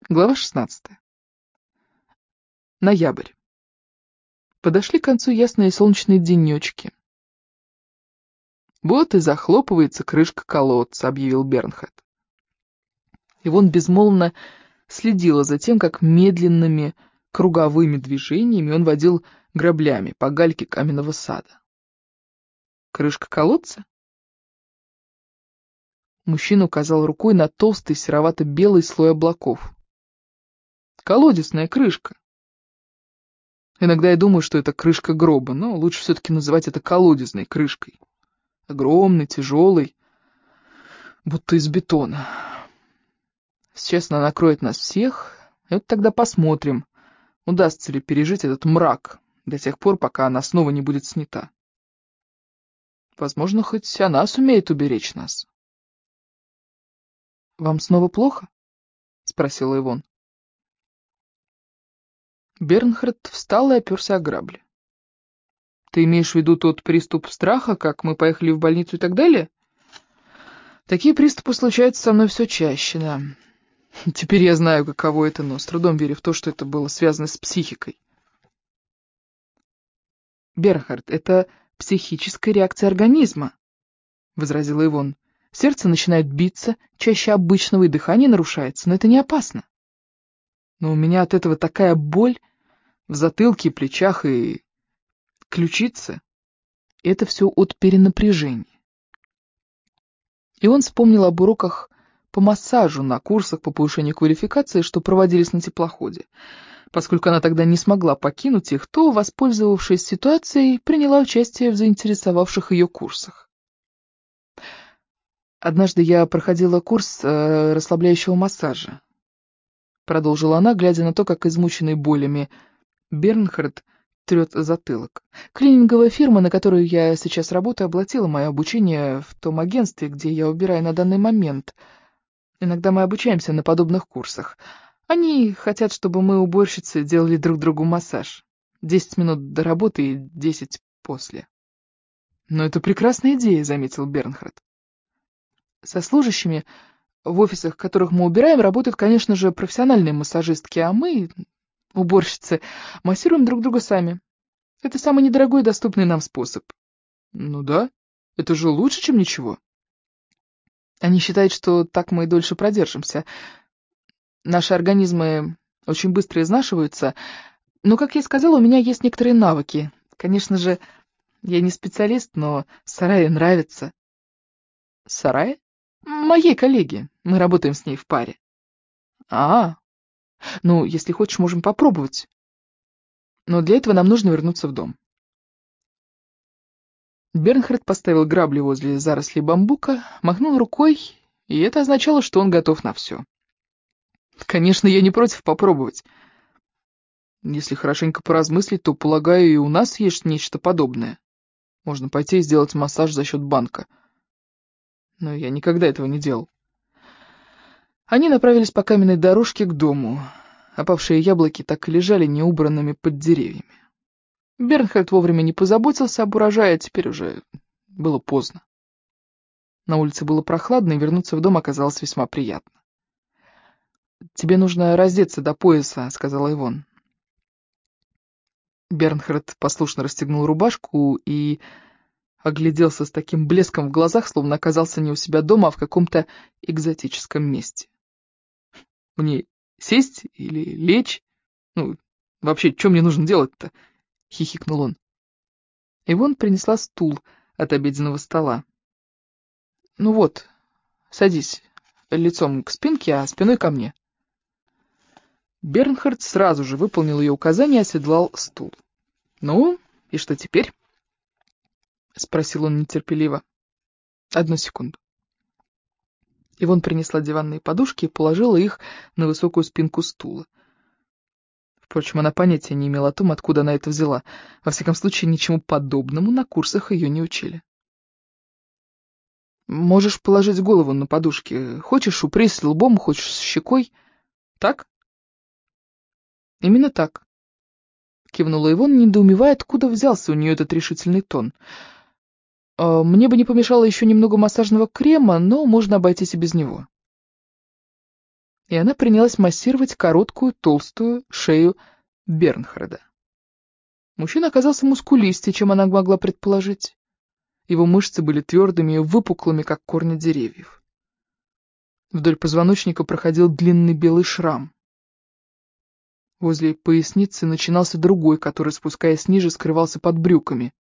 Глава 16. Ноябрь. Подошли к концу ясные солнечные денечки. «Вот и захлопывается крышка колодца», — объявил Бернхард. Ивон безмолвно следила за тем, как медленными круговыми движениями он водил граблями по гальке каменного сада. «Крышка колодца?» Мужчина указал рукой на толстый серовато-белый слой облаков. «Колодезная крышка. Иногда я думаю, что это крышка гроба, но лучше все-таки называть это колодезной крышкой. Огромный, тяжелый, будто из бетона. Сейчас она накроет нас всех, и вот тогда посмотрим, удастся ли пережить этот мрак до тех пор, пока она снова не будет снята. Возможно, хоть она сумеет уберечь нас». «Вам снова плохо?» — спросила Ивон. Бернхард встал и оперся о грабли. «Ты имеешь в виду тот приступ страха, как мы поехали в больницу и так далее?» «Такие приступы случаются со мной все чаще, да. Теперь я знаю, каково это, но с трудом верю в то, что это было связано с психикой». «Бернхард, это психическая реакция организма», — возразила Ивон. «Сердце начинает биться чаще обычного, и дыхание нарушается, но это не опасно. Но у меня от этого такая боль в затылке, плечах и ключице. Это все от перенапряжения». И он вспомнил об уроках по массажу на курсах по повышению квалификации, что проводились на теплоходе. Поскольку она тогда не смогла покинуть их, то, воспользовавшись ситуацией, приняла участие в заинтересовавших ее курсах. «Однажды я проходила курс расслабляющего массажа», — продолжила она, глядя на то, как измученный болями Бернхард трет затылок. «Клининговая фирма, на которую я сейчас работаю, оплатила мое обучение в том агентстве, где я убираю на данный момент. Иногда мы обучаемся на подобных курсах. Они хотят, чтобы мы, уборщицы, делали друг другу массаж. 10 минут до работы и 10 после». «Но это прекрасная идея», — заметил Бернхард. «Со служащими, в офисах, в которых мы убираем, работают, конечно же, профессиональные массажистки, а мы, уборщицы, массируем друг друга сами. Это самый недорогой и доступный нам способ». «Ну да, это же лучше, чем ничего». Они считают, что так мы и дольше продержимся. Наши организмы очень быстро изнашиваются, но, как я сказала, у меня есть некоторые навыки. Конечно же, я не специалист, но Сарае нравится. Сарае? Моей коллеге. Мы работаем с ней в паре. А, ну, если хочешь, можем попробовать. Но для этого нам нужно вернуться в дом. Бернхард поставил грабли возле зарослей бамбука, махнул рукой, и это означало, что он готов на все. Конечно, я не против попробовать. Если хорошенько поразмыслить, то, полагаю, и у нас есть нечто подобное. Можно пойти и сделать массаж за счет банка. Но я никогда этого не делал. Они направились по каменной дорожке к дому. Опавшие яблоки так и лежали неубранными под деревьями. Бернхард вовремя не позаботился об урожае, а теперь уже было поздно. На улице было прохладно, и вернуться в дом оказалось весьма приятно. «Тебе нужно раздеться до пояса», — сказала Ивон. Бернхард послушно расстегнул рубашку и огляделся с таким блеском в глазах, словно оказался не у себя дома, а в каком-то экзотическом месте. «Мне сесть или лечь? Ну, вообще, что мне нужно делать-то?» — хихикнул он. Ивон принесла стул от обеденного стола. «Ну вот, садись лицом к спинке, а спиной ко мне». Бернхард сразу же выполнил ее указание и оседлал стул. «Ну, и что теперь?» — спросил он нетерпеливо. «Одну секунду». Ивон принесла диванные подушки и положила их на высокую спинку стула. Впрочем, она понятия не имела о том, откуда она это взяла. Во всяком случае, ничему подобному на курсах ее не учили. «Можешь положить голову на подушки. Хочешь, упрись лбом, хочешь, щекой. Так?» «Именно так», — кивнула Ивон, недоумевая, откуда взялся у нее этот решительный тон. «Мне бы не помешало еще немного массажного крема, но можно обойтись и без него». и она принялась массировать короткую, толстую шею Бернхарда. Мужчина оказался мускулистее, чем она могла предположить. Его мышцы были твердыми и выпуклыми, как корни деревьев. Вдоль позвоночника проходил длинный белый шрам. Возле поясницы начинался другой, который, спускаясь ниже, скрывался под брюками.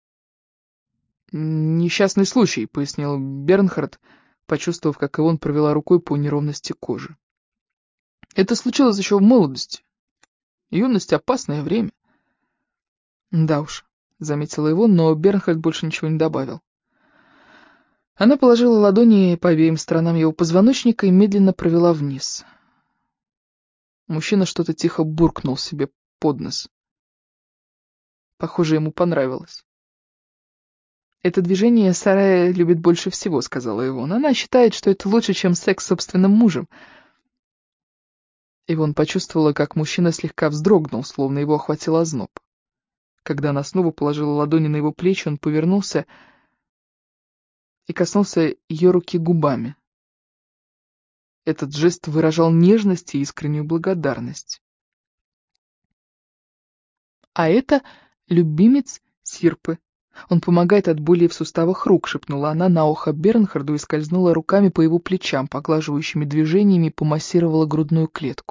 «Несчастный случай», — пояснил Бернхард, почувствовав, как Ивон провела рукой по неровности кожи. «Это случилось еще в молодости. Юность — опасное время». «Да уж», — заметила Ивон, но Бернхард больше ничего не добавил. Она положила ладони по обеим сторонам его позвоночника и медленно провела вниз. Мужчина что-то тихо буркнул себе под нос. Похоже, ему понравилось. «Это движение Сарая любит больше всего», — сказала Ивон. «Она считает, что это лучше, чем секс с собственным мужем». Ивон почувствовала, как мужчина слегка вздрогнул, словно его охватил озноб. Когда она снова положила ладони на его плечи, он повернулся и коснулся ее руки губами. Этот жест выражал нежность и искреннюю благодарность. «А это любимец Сирпы. Он помогает от боли в суставах рук», — шепнула она на ухо Бернхарду и скользнула руками по его плечам, поглаживающими движениями помассировала грудную клетку.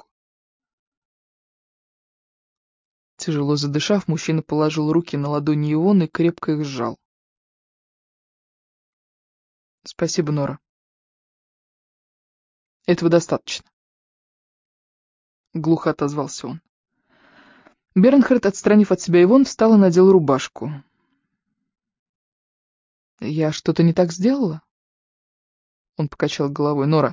Тяжело задышав, мужчина положил руки на ладони Ивоны и крепко их сжал. «Спасибо, Нора. Этого достаточно», — глухо отозвался он. Бернхард, отстранив от себя Ивон, встал и надел рубашку. «Я что-то не так сделала?» Он покачал головой. «Нора,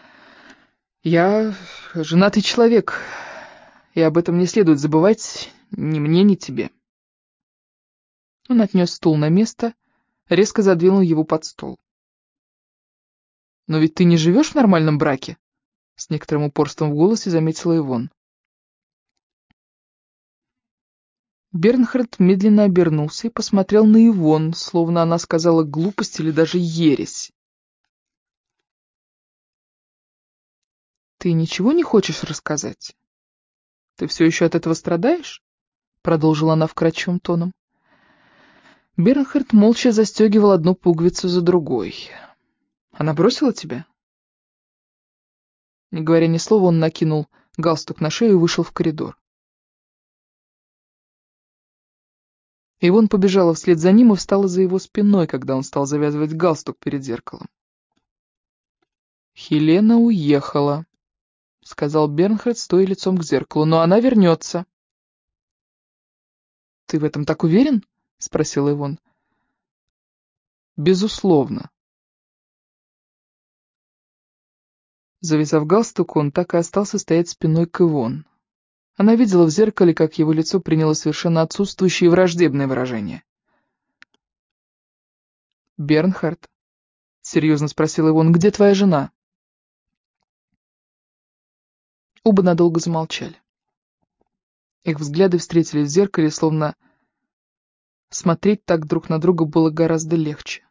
я женатый человек, и об этом не следует забывать ни мне, ни тебе». Он отнес стул на место, резко задвинул его под стол. «Но ведь ты не живешь в нормальном браке?» С некоторым упорством в голосе заметила Ивон. Бернхард медленно обернулся и посмотрел на Ивон, словно она сказала глупость или даже ересь. «Ты ничего не хочешь рассказать? Ты все еще от этого страдаешь?» Продолжила она вкрадчивым тоном. Бернхард молча застегивал одну пуговицу за другой. «Она бросила тебя?» Не говоря ни слова, он накинул галстук на шею и вышел в коридор. Ивон побежала вслед за ним и встала за его спиной, когда он стал завязывать галстук перед зеркалом. «Хелена уехала», — сказал Бернхард, стоя лицом к зеркалу, — «но она вернется». «Ты в этом так уверен?» — спросила Ивон. «Безусловно». Завязав галстук, он так и остался стоять спиной к Ивон. Она видела в зеркале, как его лицо приняло совершенно отсутствующее и враждебное выражение. «Бернхард», — серьезно спросила Ивон, — «где твоя жена?» Оба надолго замолчали. Их взгляды встретились в зеркале, словно смотреть так друг на друга было гораздо легче.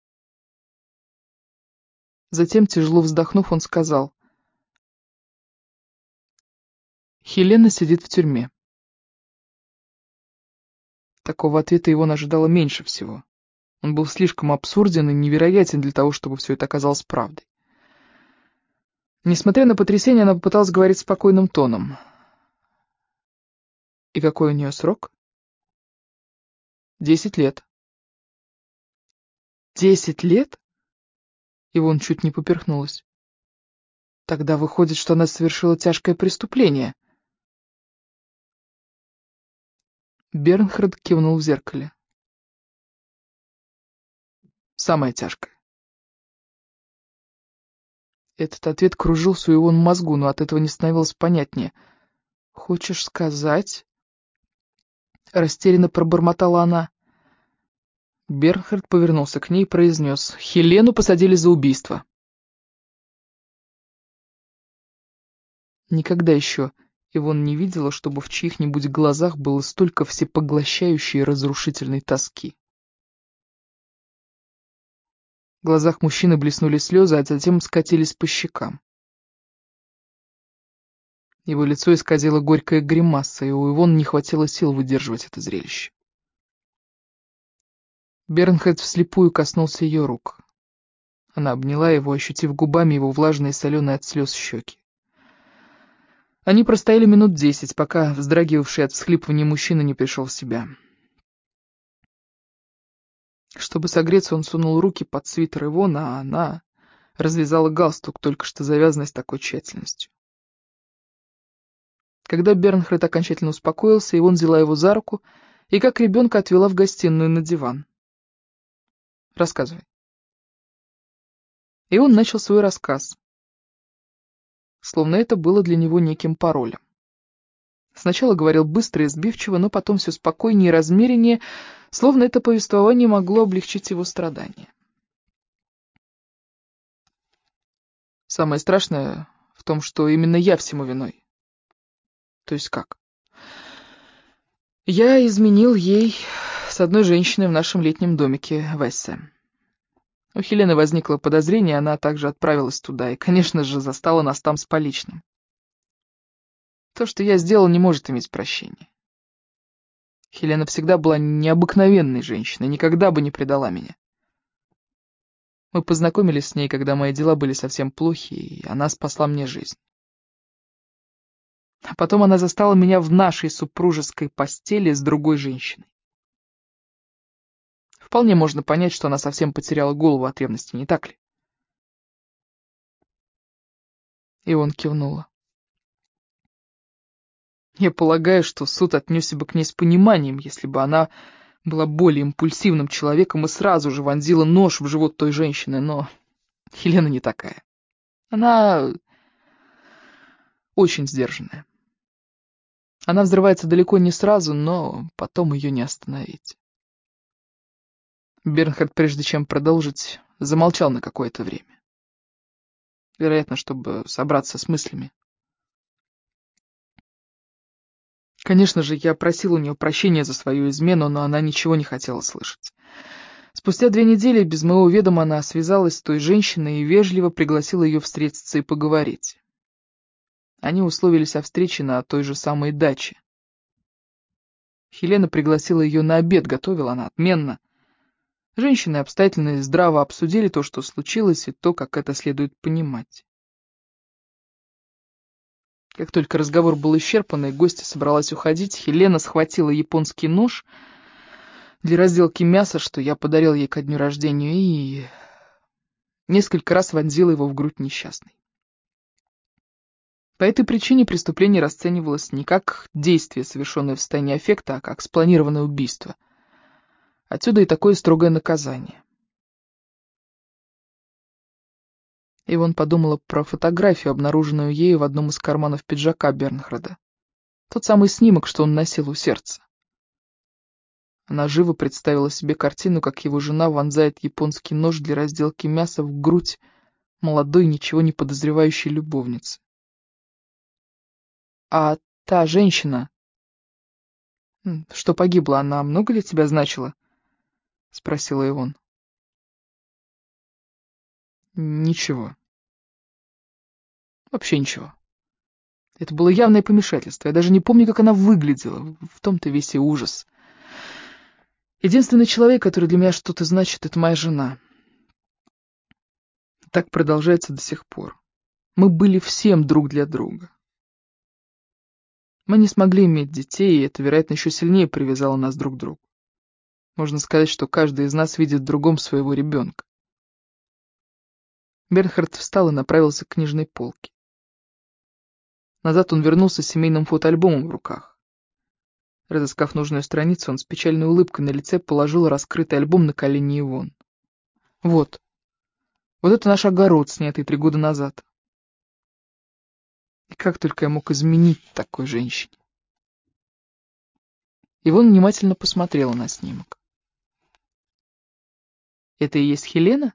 Затем, тяжело вздохнув, он сказал: «Хелена сидит в тюрьме». Такого ответа его ожидало меньше всего. Он был слишком абсурден и невероятен для того, чтобы все это оказалось правдой. Несмотря на потрясение, она попыталась говорить спокойным тоном. «И какой у нее срок?» 10 лет. 10 лет? Ивон чуть не поперхнулась. Тогда выходит, что она совершила тяжкое преступление. Бернхард кивнул в зеркале. Самое тяжкое. Этот ответ кружился у его мозгу, но от этого не становилось понятнее. «Хочешь сказать?» Растерянно пробормотала она. Бернхард повернулся к ней и произнес: «Хелену посадили за убийство». Никогда еще Ивон не видела, чтобы в чьих-нибудь глазах было столько всепоглощающей и разрушительной тоски. В глазах мужчины блеснули слезы, а затем скатились по щекам. Его лицо исказило горькая гримаса, и у Ивона не хватило сил выдерживать это зрелище. Бернхард вслепую коснулся ее рук. Она обняла его, ощутив губами его влажные, соленые от слез щеки. Они простояли минут 10, пока вздрагивавший от всхлипывания мужчина не пришел в себя. Чтобы согреться, он сунул руки под свитер Ивона, а она развязала галстук, только что завязанный с такой тщательностью. Когда Бернхард окончательно успокоился, Ивон взяла его за руку и, как ребенка, отвела в гостиную на диван. «Рассказывай». И он начал свой рассказ, словно это было для него неким паролем. Сначала говорил быстро и сбивчиво, но потом все спокойнее и размереннее, словно это повествование могло облегчить его страдания. Самое страшное в том, что именно я всему виной. То есть как? Я изменил ей с одной женщиной в нашем летнем домике в Эссе. У Хелены возникло подозрение, она также отправилась туда и, конечно же, застала нас там с поличным. То, что я сделал, не может иметь прощения. Хелена всегда была необыкновенной женщиной, никогда бы не предала меня. Мы познакомились с ней, когда мои дела были совсем плохи, и она спасла мне жизнь. А потом она застала меня в нашей супружеской постели с другой женщиной. Вполне можно понять, что она совсем потеряла голову от ревности, не так ли? И он кивнула. Я полагаю, что суд отнесся бы к ней с пониманием, если бы она была более импульсивным человеком и сразу же вонзила нож в живот той женщины, но Хелена не такая. Она очень сдержанная. Она взрывается далеко не сразу, но потом ее не остановить. Бернхард, прежде чем продолжить, замолчал на какое-то время. Вероятно, чтобы собраться с мыслями. Конечно же, я просил у нее прощения за свою измену, но она ничего не хотела слышать. Спустя 2 недели без моего ведома она связалась с той женщиной и вежливо пригласила ее встретиться и поговорить. Они условились о встрече на той же самой даче. Хелена пригласила ее на обед, готовила она отменно. Женщины обстоятельно и здраво обсудили то, что случилось, и то, как это следует понимать. Как только разговор был исчерпан, и гостья собралась уходить, Хелена схватила японский нож для разделки мяса, что я подарил ей ко дню рождения, и несколько раз вонзила его в грудь несчастной. По этой причине преступление расценивалось не как действие, совершенное в состоянии аффекта, а как спланированное убийство. Отсюда и такое строгое наказание. Ивон подумала про фотографию, обнаруженную ею в одном из карманов пиджака Бернхарда. Тот самый снимок, что он носил у сердца. Она живо представила себе картину, как его жена вонзает японский нож для разделки мяса в грудь молодой, ничего не подозревающей любовницы. «А та женщина, что погибла, она много ли тебя значила?» — спросила Ивон. «Ничего. Вообще ничего. Это было явное помешательство. Я даже не помню, как она выглядела. В том-то весь и ужас. Единственный человек, который для меня что-то значит, это моя жена. Так продолжается до сих пор. Мы были всем друг для друга. Мы не смогли иметь детей, и это, вероятно, еще сильнее привязало нас друг к другу. Можно сказать, что каждый из нас видит в другом своего ребенка. Бернхард встал и направился к книжной полке. Назад он вернулся с семейным фотоальбомом в руках. Разыскав нужную страницу, он с печальной улыбкой на лице положил раскрытый альбом на колени Ивон. Вот это наш огород, снятый 3 года назад. И как только я мог изменить такой женщине? Ивон внимательно посмотрела на снимок. «Это и есть Хелена?»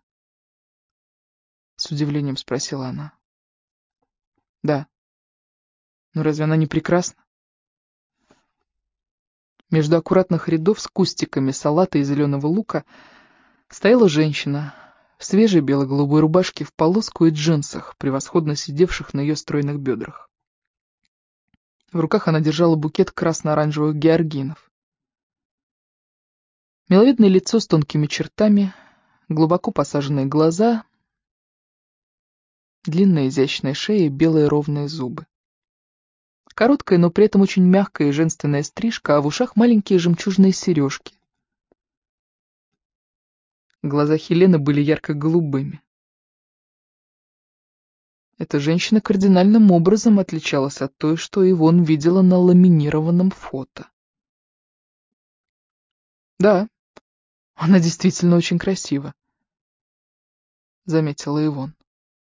С удивлением спросила она. «Да. Но разве она не прекрасна?» Между аккуратных рядов с кустиками салата и зеленого лука стояла женщина в свежей бело-голубой рубашке в полоску и джинсах, превосходно сидевших на ее стройных бедрах. В руках она держала букет красно-оранжевых георгинов. Миловидное лицо с тонкими чертами, глубоко посаженные глаза, длинная изящная шея и белые ровные зубы. Короткая, но при этом очень мягкая и женственная стрижка, а в ушах маленькие жемчужные сережки. Глаза Хелены были ярко-голубыми. Эта женщина кардинальным образом отличалась от той, что Ивон видела на ламинированном фото. Да, она действительно очень красива, заметила Ивон.